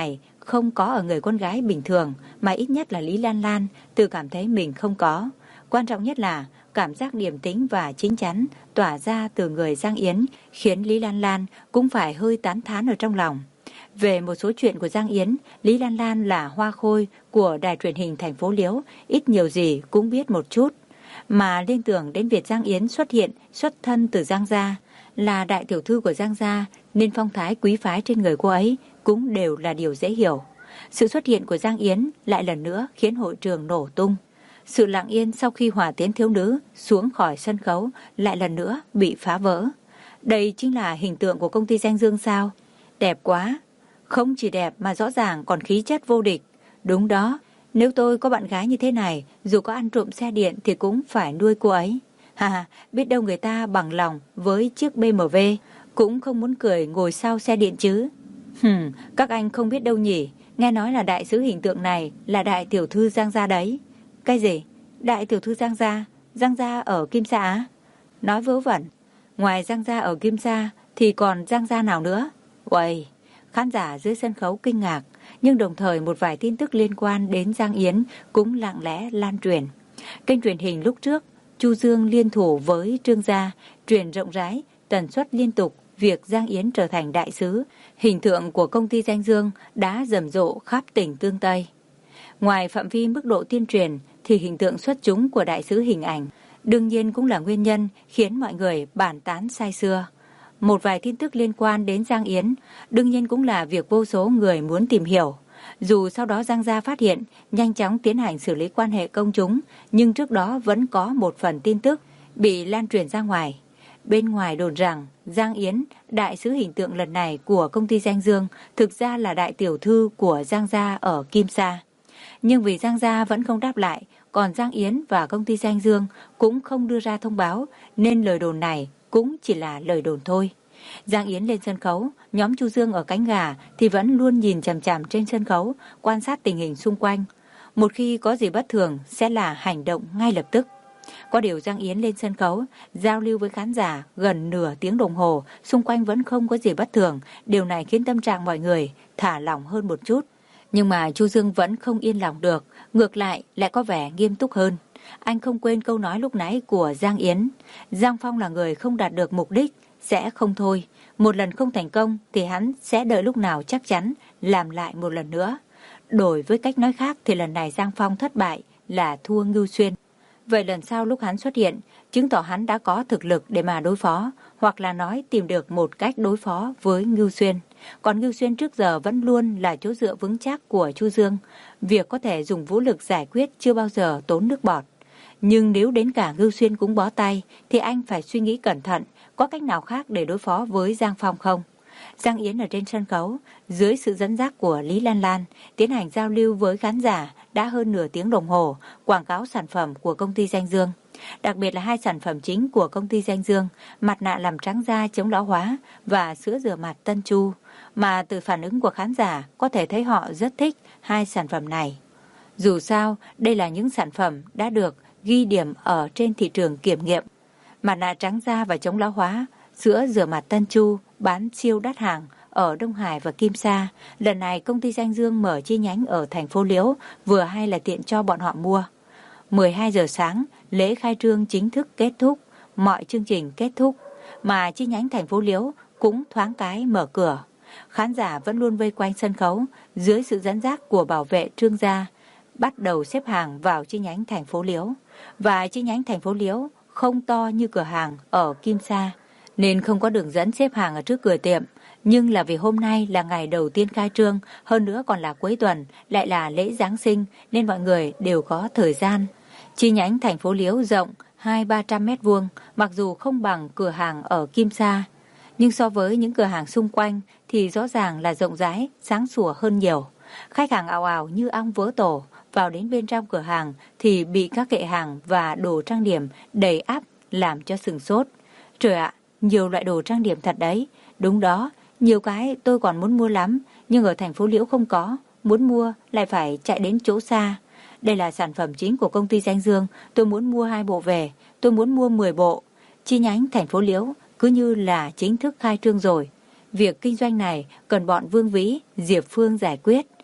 không có ở người con gái bình thường, mà ít nhất là Lý Lan Lan tự cảm thấy mình không có. Quan trọng nhất là cảm giác điềm tĩnh và chín chắn tỏa ra từ người Giang Yến khiến Lý Lan Lan cũng phải hơi tán thán ở trong lòng. Về một số chuyện của Giang Yến, Lý Lan Lan là hoa khôi của đài truyền hình thành phố Liễu, ít nhiều gì cũng biết một chút. Mà liên tưởng đến việc Giang Yến xuất hiện xuất thân từ Giang gia, là đại tiểu thư của Giang gia, nên phong thái quý phái trên người cô ấy cũng đều là điều dễ hiểu. Sự xuất hiện của Giang Yến lại lần nữa khiến hội trường nổ tung. Sự lặng yên sau khi Hỏa Tiến thiếu nữ xuống khỏi sân khấu lại lần nữa bị phá vỡ. Đây chính là hình tượng của công ty Danh Dương sao? Đẹp quá! Không chỉ đẹp mà rõ ràng còn khí chất vô địch. Đúng đó, nếu tôi có bạn gái như thế này, dù có ăn trộm xe điện thì cũng phải nuôi cô ấy. Hà, biết đâu người ta bằng lòng với chiếc bê em vê, cũng không muốn cười ngồi sau xe điện chứ. Hừm, các anh không biết đâu nhỉ, nghe nói là đại sứ hình tượng này là đại tiểu thư Giang gia đấy. Cái gì? Đại tiểu thư Giang gia? Giang gia ở Kim Sa á? Nói vớ vẩn, ngoài Giang gia ở Kim Sa thì còn Giang gia nào nữa? Uầy! Khán giả dưới sân khấu kinh ngạc, nhưng đồng thời một vài tin tức liên quan đến Giang Yến cũng lặng lẽ lan truyền. Kênh truyền hình lúc trước, Chu Dương liên thủ với Trương gia truyền rộng rãi, tần suất liên tục việc Giang Yến trở thành đại sứ. Hình tượng của công ty Danh Dương đã rầm rộ khắp tỉnh Tương Tây. Ngoài phạm vi mức độ tuyên truyền thì hình tượng xuất chúng của đại sứ hình ảnh đương nhiên cũng là nguyên nhân khiến mọi người bàn tán say sưa. Một vài tin tức liên quan đến Giang Yến đương nhiên cũng là việc vô số người muốn tìm hiểu. Dù sau đó Giang gia phát hiện, nhanh chóng tiến hành xử lý quan hệ công chúng, nhưng trước đó vẫn có một phần tin tức bị lan truyền ra ngoài. Bên ngoài đồn rằng Giang Yến, đại sứ hình tượng lần này của công ty Danh Dương, thực ra là đại tiểu thư của Giang gia ở Kim Sa. Nhưng vì Giang gia vẫn không đáp lại, còn Giang Yến và công ty Danh Dương cũng không đưa ra thông báo, nên lời đồn này cũng chỉ là lời đồn thôi. Giang Yến lên sân khấu, nhóm Chu Dương ở cánh gà thì vẫn luôn nhìn chằm chằm trên sân khấu, quan sát tình hình xung quanh. Một khi có gì bất thường sẽ là hành động ngay lập tức. Có điều Giang Yến lên sân khấu, giao lưu với khán giả gần nửa tiếng đồng hồ, xung quanh vẫn không có gì bất thường. Điều này khiến tâm trạng mọi người thả lỏng hơn một chút. Nhưng mà Chu Dương vẫn không yên lòng được, ngược lại lại có vẻ nghiêm túc hơn. Anh không quên câu nói lúc nãy của Giang Yến. Giang Phong là người không đạt được mục đích, sẽ không thôi. Một lần không thành công thì hắn sẽ đợi lúc nào chắc chắn làm lại một lần nữa. Đổi với cách nói khác thì lần này Giang Phong thất bại là thua Ngưu Xuyên. Vậy lần sau lúc hắn xuất hiện, chứng tỏ hắn đã có thực lực để mà đối phó, hoặc là nói tìm được một cách đối phó với Ngưu Xuyên. Còn Ngưu Xuyên trước giờ vẫn luôn là chỗ dựa vững chắc của Chu Dương. Việc có thể dùng vũ lực giải quyết chưa bao giờ tốn nước bọt. Nhưng nếu đến cả Ngưu Xuyên cũng bó tay, thì anh phải suy nghĩ cẩn thận, có cách nào khác để đối phó với Giang Phong không? Giang Yến ở trên sân khấu, dưới sự dẫn dắt của Lý Lan Lan, tiến hành giao lưu với khán giả đã hơn nửa tiếng đồng hồ, quảng cáo sản phẩm của công ty Danh Dương. Đặc biệt là hai sản phẩm chính của công ty Danh Dương, mặt nạ làm trắng da chống lão hóa và sữa rửa mặt Tân Chu. Mà từ phản ứng của khán giả có thể thấy họ rất thích hai sản phẩm này. Dù sao, đây là những sản phẩm đã được ghi điểm ở trên thị trường kiểm nghiệm. Mặt nạ trắng da và chống lão hóa, sữa rửa mặt Tân Chu bán siêu đắt hàng ở Đông Hải và Kim Sa. Lần này công ty Danh Dương mở chi nhánh ở thành phố Liễu, vừa hay là tiện cho bọn họ mua. mười hai giờ sáng, lễ khai trương chính thức kết thúc, mọi chương trình kết thúc, mà chi nhánh thành phố Liễu cũng thoáng cái mở cửa. Khán giả vẫn luôn vây quanh sân khấu, dưới sự dẫn dắt của bảo vệ Trương gia, bắt đầu xếp hàng vào chi nhánh thành phố Liễu. Và chi nhánh thành phố Liễu không to như cửa hàng ở Kim Sa, nên không có đường dẫn xếp hàng ở trước cửa tiệm. Nhưng là vì hôm nay là ngày đầu tiên khai trương, hơn nữa còn là cuối tuần, lại là lễ Giáng sinh, nên mọi người đều có thời gian. Chi nhánh thành phố Liễu rộng hai ba trăm mét vuông, mặc dù không bằng cửa hàng ở Kim Sa, nhưng so với những cửa hàng xung quanh thì rõ ràng là rộng rãi, sáng sủa hơn nhiều. Khách hàng ào ào như ong vỡ tổ, vào đến bên trong cửa hàng thì bị các kệ hàng và đồ trang điểm đầy ắp làm cho sửng sốt. Trời ạ, nhiều loại đồ trang điểm thật đấy. Đúng đó, nhiều cái tôi còn muốn mua lắm, nhưng ở thành phố Liễu không có, muốn mua lại phải chạy đến chỗ xa. Đây là sản phẩm chính của công ty Danh Dương, tôi muốn mua hai bộ về, tôi muốn mua mười bộ. Chi nhánh thành phố Liễu cứ như là chính thức khai trương rồi. Việc kinh doanh này cần bọn Vương Vĩ, Diệp Phương giải quyết.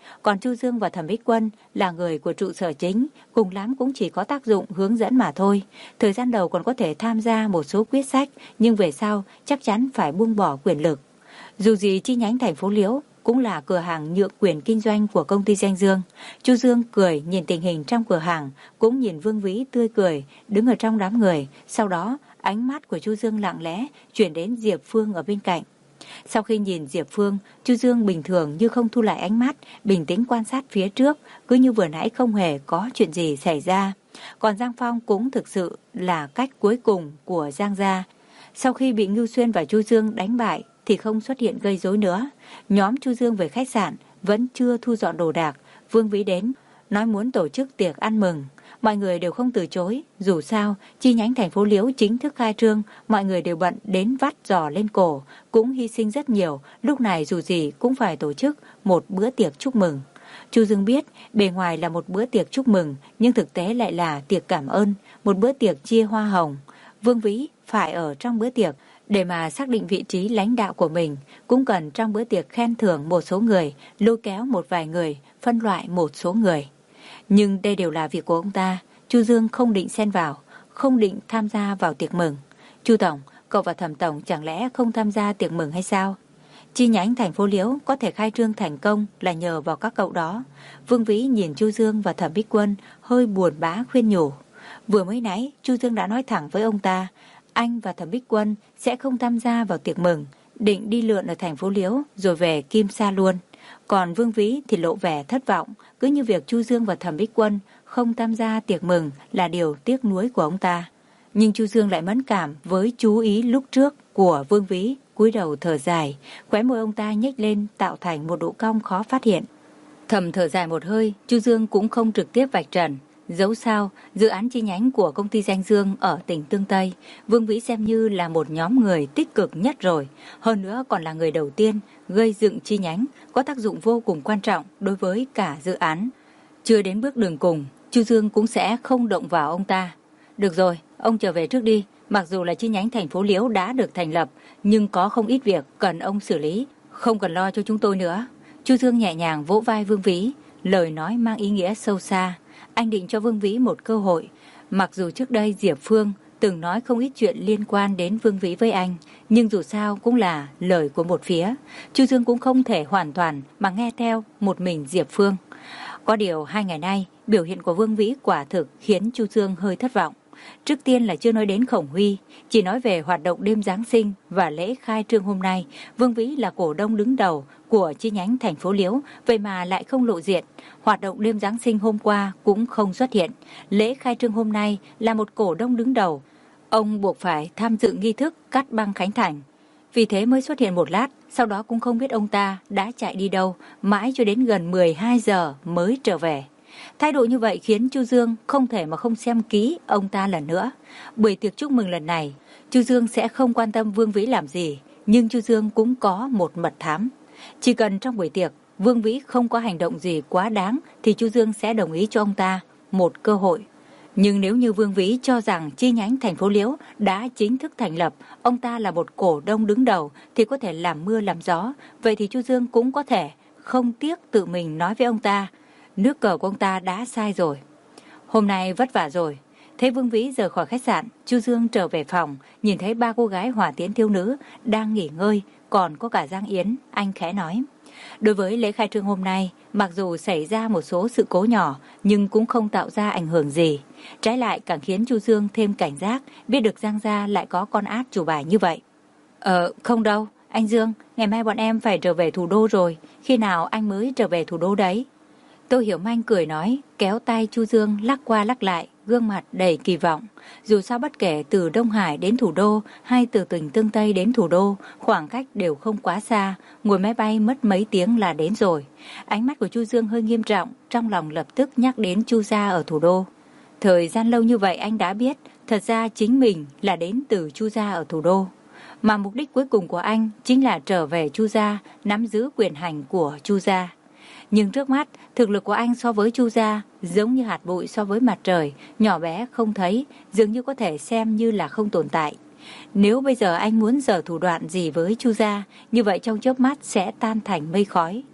Còn Chu Dương và Thẩm Bích Quân là người của trụ sở chính, cùng lắm cũng chỉ có tác dụng hướng dẫn mà thôi. Thời gian đầu còn có thể tham gia một số quyết sách, nhưng về sau chắc chắn phải buông bỏ quyền lực. Dù gì chi nhánh thành phố Liễu cũng là cửa hàng nhượng quyền kinh doanh của công ty Danh Dương. Chu Dương cười nhìn tình hình trong cửa hàng, cũng nhìn Vương Vĩ tươi cười đứng ở trong đám người. Sau đó ánh mắt của Chu Dương lặng lẽ chuyển đến Diệp Phương ở bên cạnh. Sau khi nhìn Diệp Phương, Chu Dương bình thường như không thu lại ánh mắt, bình tĩnh quan sát phía trước, cứ như vừa nãy không hề có chuyện gì xảy ra. Còn Giang Phong cũng thực sự là cách cuối cùng của Giang gia. Sau khi bị Ngưu Xuyên và Chu Dương đánh bại thì không xuất hiện gây rối nữa. Nhóm Chu Dương về khách sạn vẫn chưa thu dọn đồ đạc. Vương Vĩ đến nói muốn tổ chức tiệc ăn mừng. Mọi người đều không từ chối. Dù sao, chi nhánh thành phố Liễu chính thức khai trương, mọi người đều bận đến vắt giò lên cổ, cũng hy sinh rất nhiều. Lúc này dù gì cũng phải tổ chức một bữa tiệc chúc mừng. Chu Dương biết bề ngoài là một bữa tiệc chúc mừng, nhưng thực tế lại là tiệc cảm ơn, một bữa tiệc chia hoa hồng. Vương Vĩ phải ở trong bữa tiệc để mà xác định vị trí lãnh đạo của mình, cũng cần trong bữa tiệc khen thưởng một số người, lôi kéo một vài người, phân loại một số người. Nhưng đây đều là việc của ông ta, Chu Dương không định xen vào, không định tham gia vào tiệc mừng. Chu Tổng, cậu và Thẩm Tổng chẳng lẽ không tham gia tiệc mừng hay sao? Chi nhánh thành phố Liễu có thể khai trương thành công là nhờ vào các cậu đó. Vương Vĩ nhìn Chu Dương và Thẩm Bích Quân hơi buồn bã khuyên nhủ. Vừa mới nãy Chu Dương đã nói thẳng với ông ta, anh và Thẩm Bích Quân sẽ không tham gia vào tiệc mừng, định đi lượn ở thành phố Liễu rồi về Kim Sa luôn. Còn Vương Vĩ thì lộ vẻ thất vọng, cứ như việc Chu Dương và Thẩm Bích Quân không tham gia tiệc mừng là điều tiếc nuối của ông ta. Nhưng Chu Dương lại mẫn cảm với chú ý lúc trước của Vương Vĩ, cúi đầu thở dài, khóe môi ông ta nhếch lên tạo thành một độ cong khó phát hiện. Thầm thở dài một hơi, Chu Dương cũng không trực tiếp vạch trần. Dẫu sao, dự án chi nhánh của công ty Danh Dương ở tỉnh Tương Tây, Vương Vĩ xem như là một nhóm người tích cực nhất rồi. Hơn nữa còn là người đầu tiên gây dựng chi nhánh, có tác dụng vô cùng quan trọng đối với cả dự án. Chưa đến bước đường cùng, Chu Dương cũng sẽ không động vào ông ta. Được rồi, ông trở về trước đi. Mặc dù là chi nhánh thành phố Liễu đã được thành lập, nhưng có không ít việc cần ông xử lý, không cần lo cho chúng tôi nữa. Chu Dương nhẹ nhàng vỗ vai Vương Vĩ, lời nói mang ý nghĩa sâu xa. Anh định cho Vương Vĩ một cơ hội. Mặc dù trước đây Diệp Phương từng nói không ít chuyện liên quan đến Vương Vĩ với anh, nhưng dù sao cũng là lời của một phía. Chu Dương cũng không thể hoàn toàn mà nghe theo một mình Diệp Phương. Có điều hai ngày nay, biểu hiện của Vương Vĩ quả thực khiến Chu Dương hơi thất vọng. Trước tiên là chưa nói đến Khổng Huy, chỉ nói về hoạt động đêm Giáng sinh và lễ khai trương hôm nay. Vương Vĩ là cổ đông đứng đầu của chi nhánh thành phố Liễu, vậy mà lại không lộ diện. Hoạt động đêm Giáng sinh hôm qua cũng không xuất hiện. Lễ khai trương hôm nay là một cổ đông đứng đầu. Ông buộc phải tham dự nghi thức cắt băng khánh thành. Vì thế mới xuất hiện một lát, sau đó cũng không biết ông ta đã chạy đi đâu, mãi cho đến gần mười hai giờ mới trở về. Thái độ như vậy khiến Chu Dương không thể mà không xem kỹ ông ta lần nữa. Buổi tiệc chúc mừng lần này, Chu Dương sẽ không quan tâm Vương Vĩ làm gì, nhưng Chu Dương cũng có một mật thám. Chỉ cần trong buổi tiệc, Vương Vĩ không có hành động gì quá đáng thì Chu Dương sẽ đồng ý cho ông ta một cơ hội. Nhưng nếu như Vương Vĩ cho rằng chi nhánh thành phố Liễu đã chính thức thành lập, ông ta là một cổ đông đứng đầu thì có thể làm mưa làm gió, vậy thì Chu Dương cũng có thể không tiếc tự mình nói với ông ta, nước cờ của ông ta đã sai rồi. Hôm nay vất vả rồi. Thấy Vương Vĩ rời khỏi khách sạn, Chu Dương trở về phòng, nhìn thấy ba cô gái hỏa tiến thiếu nữ đang nghỉ ngơi, còn có cả Giang Yến, anh khẽ nói. Đối với lễ khai trương hôm nay, mặc dù xảy ra một số sự cố nhỏ, nhưng cũng không tạo ra ảnh hưởng gì. Trái lại càng khiến Chu Dương thêm cảnh giác, biết được Giang gia lại có con át chủ bài như vậy. Ờ, không đâu, anh Dương, ngày mai bọn em phải trở về thủ đô rồi, khi nào anh mới trở về thủ đô đấy? Tô Hiểu Manh cười nói, kéo tay Chu Dương lắc qua lắc lại, gương mặt đầy kỳ vọng. Dù sao bất kể từ Đông Hải đến thủ đô hay từ tỉnh Tương Tây đến thủ đô, khoảng cách đều không quá xa, ngồi máy bay mất mấy tiếng là đến rồi. Ánh mắt của Chu Dương hơi nghiêm trọng, trong lòng lập tức nhắc đến Chu gia ở thủ đô. Thời gian lâu như vậy anh đã biết, thật ra chính mình là đến từ Chu gia ở thủ đô. Mà mục đích cuối cùng của anh chính là trở về Chu gia, nắm giữ quyền hành của Chu gia. Nhưng trước mắt, thực lực của anh so với Chu gia giống như hạt bụi so với mặt trời, nhỏ bé không thấy, dường như có thể xem như là không tồn tại. Nếu bây giờ anh muốn giở thủ đoạn gì với Chu gia, như vậy trong chớp mắt sẽ tan thành mây khói.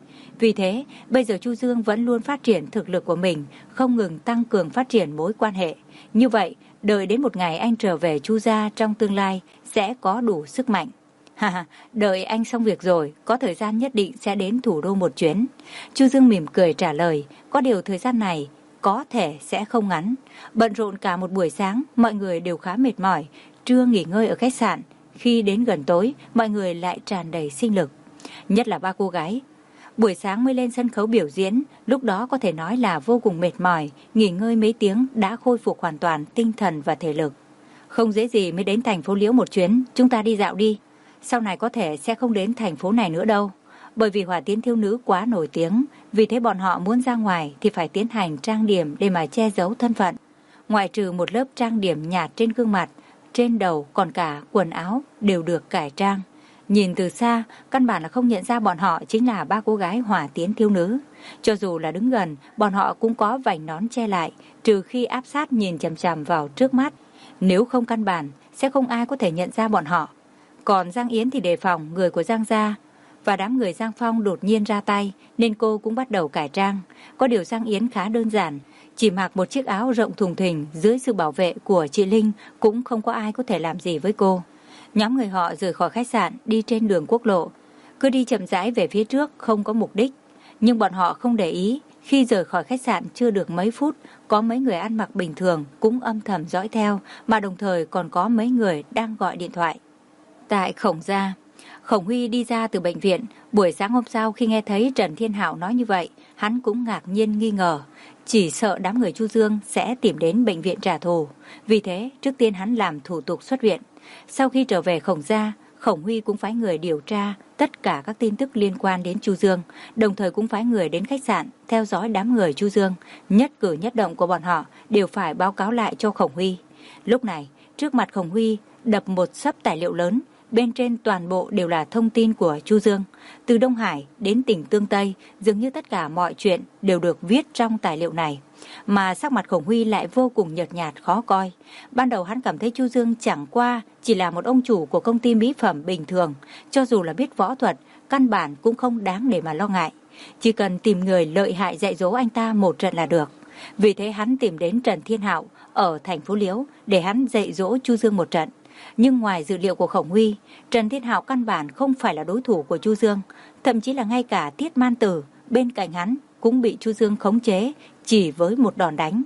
Vì thế, bây giờ Chu Dương vẫn luôn phát triển thực lực của mình, không ngừng tăng cường phát triển mối quan hệ. Như vậy, đợi đến một ngày anh trở về Chu gia trong tương lai sẽ có đủ sức mạnh. Ha ha, đợi anh xong việc rồi, có thời gian nhất định sẽ đến thủ đô một chuyến. Chu Dương mỉm cười trả lời, có điều thời gian này có thể sẽ không ngắn. Bận rộn cả một buổi sáng, mọi người đều khá mệt mỏi, trưa nghỉ ngơi ở khách sạn. Khi đến gần tối, mọi người lại tràn đầy sinh lực. Nhất là ba cô gái. Buổi sáng mới lên sân khấu biểu diễn, lúc đó có thể nói là vô cùng mệt mỏi, nghỉ ngơi mấy tiếng đã khôi phục hoàn toàn tinh thần và thể lực. Không dễ gì mới đến thành phố Liễu một chuyến, chúng ta đi dạo đi. Sau này có thể sẽ không đến thành phố này nữa đâu. Bởi vì Hỏa Tiến thiếu nữ quá nổi tiếng, vì thế bọn họ muốn ra ngoài thì phải tiến hành trang điểm để mà che giấu thân phận. Ngoại trừ một lớp trang điểm nhạt trên gương mặt, trên đầu còn cả quần áo đều được cải trang. Nhìn từ xa, căn bản là không nhận ra bọn họ chính là ba cô gái Hỏa Tiến thiếu nữ. Cho dù là đứng gần, bọn họ cũng có vành nón che lại, trừ khi áp sát nhìn chằm chằm vào trước mắt. Nếu không căn bản, sẽ không ai có thể nhận ra bọn họ. Còn Giang Yến thì đề phòng người của Giang gia, và đám người Giang Phong đột nhiên ra tay, nên cô cũng bắt đầu cải trang. Có điều Giang Yến khá đơn giản, chỉ mặc một chiếc áo rộng thùng thình, dưới sự bảo vệ của chị Linh cũng không có ai có thể làm gì với cô. Nhóm người họ rời khỏi khách sạn, đi trên đường quốc lộ, cứ đi chậm rãi về phía trước, không có mục đích. Nhưng bọn họ không để ý, khi rời khỏi khách sạn chưa được mấy phút, có mấy người ăn mặc bình thường cũng âm thầm dõi theo, mà đồng thời còn có mấy người đang gọi điện thoại. Tại Khổng gia, Khổng Huy đi ra từ bệnh viện. Buổi sáng hôm sau khi nghe thấy Trần Thiên Hạo nói như vậy, hắn cũng ngạc nhiên nghi ngờ, chỉ sợ đám người Chu Dương sẽ tìm đến bệnh viện trả thù. Vì thế, trước tiên hắn làm thủ tục xuất viện. Sau khi trở về Khổng gia, Khổng Huy cũng phái người điều tra tất cả các tin tức liên quan đến Chu Dương, đồng thời cũng phái người đến khách sạn theo dõi đám người Chu Dương. Nhất cử nhất động của bọn họ đều phải báo cáo lại cho Khổng Huy. Lúc này, trước mặt Khổng Huy đập một xấp tài liệu lớn, bên trên toàn bộ đều là thông tin của Chu Dương. Từ Đông Hải đến tỉnh Tương Tây, dường như tất cả mọi chuyện đều được viết trong tài liệu này. Mà sắc mặt Khổng Huy lại vô cùng nhợt nhạt khó coi. Ban đầu hắn cảm thấy Chu Dương chẳng qua chỉ là một ông chủ của công ty mỹ phẩm bình thường. Cho dù là biết võ thuật, căn bản cũng không đáng để mà lo ngại. Chỉ cần tìm người lợi hại dạy dỗ anh ta một trận là được. Vì thế hắn tìm đến Trần Thiên Hạo ở thành phố Liễu để hắn dạy dỗ Chu Dương một trận. Nhưng ngoài dự liệu của Khổng Huy, Trần Thiên Hạo căn bản không phải là đối thủ của Chu Dương. Thậm chí là ngay cả Tiết Man Tử bên cạnh hắn cũng bị Chu Dương khống chế chỉ với một đòn đánh.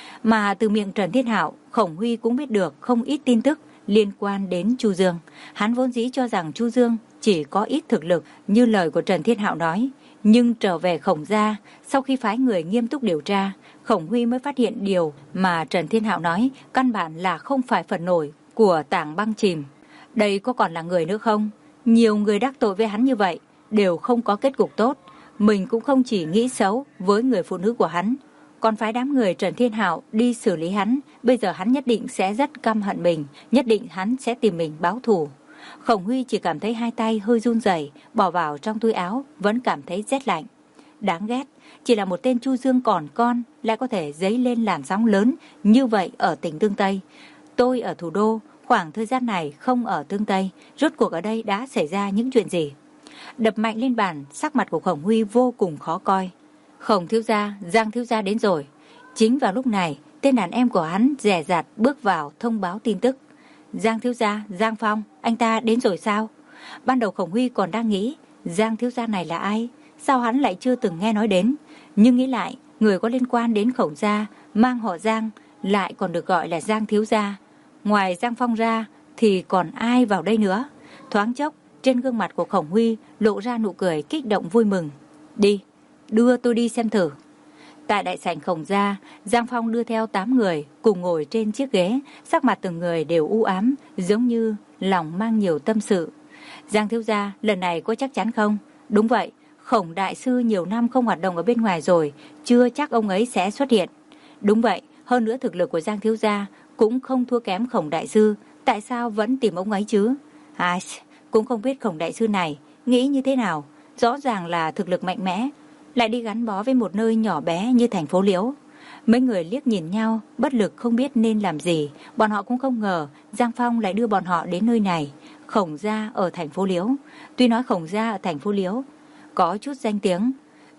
Mà từ miệng Trần Thiên Hạo, Khổng Huy cũng biết được không ít tin tức liên quan đến Chu Dương. Hắn vốn dĩ cho rằng Chu Dương chỉ có ít thực lực như lời của Trần Thiên Hạo nói. Nhưng trở về Khổng gia, sau khi phái người nghiêm túc điều tra, Khổng Huy mới phát hiện điều mà Trần Thiên Hạo nói căn bản là không phải phần nổi của tảng băng chìm. Đây có còn là người nữa không? Nhiều người đắc tội với hắn như vậy đều không có kết cục tốt. Mình cũng không chỉ nghĩ xấu với người phụ nữ của hắn, còn phái đám người Trần Thiên Hạo đi xử lý hắn. Bây giờ hắn nhất định sẽ rất căm hận mình, nhất định hắn sẽ tìm mình báo thù. Khổng Huy chỉ cảm thấy hai tay hơi run rẩy, bỏ vào trong túi áo vẫn cảm thấy rét lạnh. Đáng ghét, chỉ là một tên Chu Dương còn con lại có thể dấy lên làn sóng lớn như vậy ở tỉnh Tương Tây. Tôi ở thủ đô, khoảng thời gian này không ở Tương Tây, rốt cuộc ở đây đã xảy ra những chuyện gì? Đập mạnh lên bàn, sắc mặt của Khổng Huy vô cùng khó coi. Khổng thiếu gia, Giang thiếu gia đến rồi. Chính vào lúc này, tên đàn em của hắn dè dặt bước vào thông báo tin tức. Giang thiếu gia, Giang Phong, anh ta đến rồi sao? Ban đầu Khổng Huy còn đang nghĩ, Giang thiếu gia này là ai? Sao hắn lại chưa từng nghe nói đến? Nhưng nghĩ lại, người có liên quan đến Khổng gia, mang họ Giang, lại còn được gọi là Giang thiếu gia. Ngoài Giang Phong ra, thì còn ai vào đây nữa? Thoáng chốc, trên gương mặt của Khổng Huy lộ ra nụ cười kích động vui mừng. Đi, đưa tôi đi xem thử. Tại đại sảnh Khổng gia, Giang Phong đưa theo tám người cùng ngồi trên chiếc ghế, sắc mặt từng người đều u ám, giống như lòng mang nhiều tâm sự. Giang thiếu gia, lần này có chắc chắn không? Đúng vậy, Khổng đại sư nhiều năm không hoạt động ở bên ngoài rồi, chưa chắc ông ấy sẽ xuất hiện. Đúng vậy, hơn nữa thực lực của Giang thiếu gia cũng không thua kém Khổng đại sư, tại sao vẫn tìm ông ấy chứ? À, cũng không biết Khổng đại sư này nghĩ như thế nào, rõ ràng là thực lực mạnh mẽ, lại đi gắn bó với một nơi nhỏ bé như thành phố Liễu. Mấy người liếc nhìn nhau, bất lực không biết nên làm gì. Bọn họ cũng không ngờ Giang Phong lại đưa bọn họ đến nơi này, Khổng gia ở thành phố Liễu. Tuy nói Khổng gia ở thành phố Liễu có chút danh tiếng,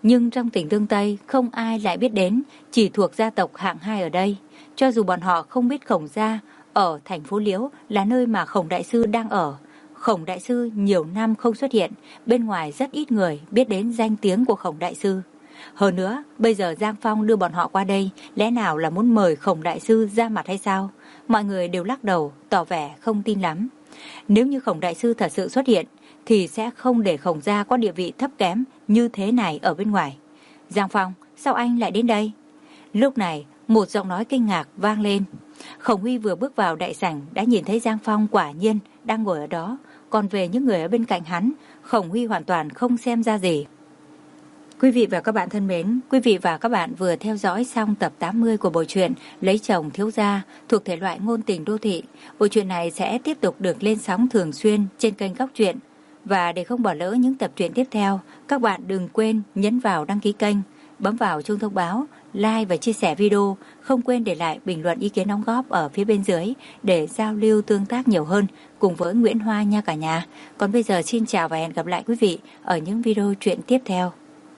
Nhưng trong tỉnh Tương Tây không ai lại biết đến, chỉ thuộc gia tộc hạng hai ở đây. Cho dù bọn họ không biết Khổng gia ở thành phố Liễu là nơi mà Khổng đại sư đang ở. Khổng đại sư nhiều năm không xuất hiện, bên ngoài rất ít người biết đến danh tiếng của Khổng đại sư. Hơn nữa, bây giờ Giang Phong đưa bọn họ qua đây, lẽ nào là muốn mời Khổng đại sư ra mặt hay sao? Mọi người đều lắc đầu, tỏ vẻ không tin lắm. Nếu như Khổng đại sư thật sự xuất hiện, thì sẽ không để Khổng gia có địa vị thấp kém như thế này ở bên ngoài. Giang Phong, sao anh lại đến đây? Lúc này, một giọng nói kinh ngạc vang lên. Khổng Huy vừa bước vào đại sảnh đã nhìn thấy Giang Phong quả nhiên đang ngồi ở đó. Còn về những người ở bên cạnh hắn, Khổng Huy hoàn toàn không xem ra gì. Quý vị và các bạn thân mến, quý vị và các bạn vừa theo dõi xong tập tám mươi của bộ truyện Lấy chồng thiếu gia thuộc thể loại ngôn tình đô thị. Bộ truyện này sẽ tiếp tục được lên sóng thường xuyên trên kênh Góc Truyện. Và để không bỏ lỡ những tập truyện tiếp theo, các bạn đừng quên nhấn vào đăng ký kênh, bấm vào chuông thông báo, like và chia sẻ video. Không quên để lại bình luận ý kiến đóng góp ở phía bên dưới để giao lưu tương tác nhiều hơn cùng với Nguyễn Hoa nha cả nhà. Còn bây giờ xin chào và hẹn gặp lại quý vị ở những video truyện tiếp theo.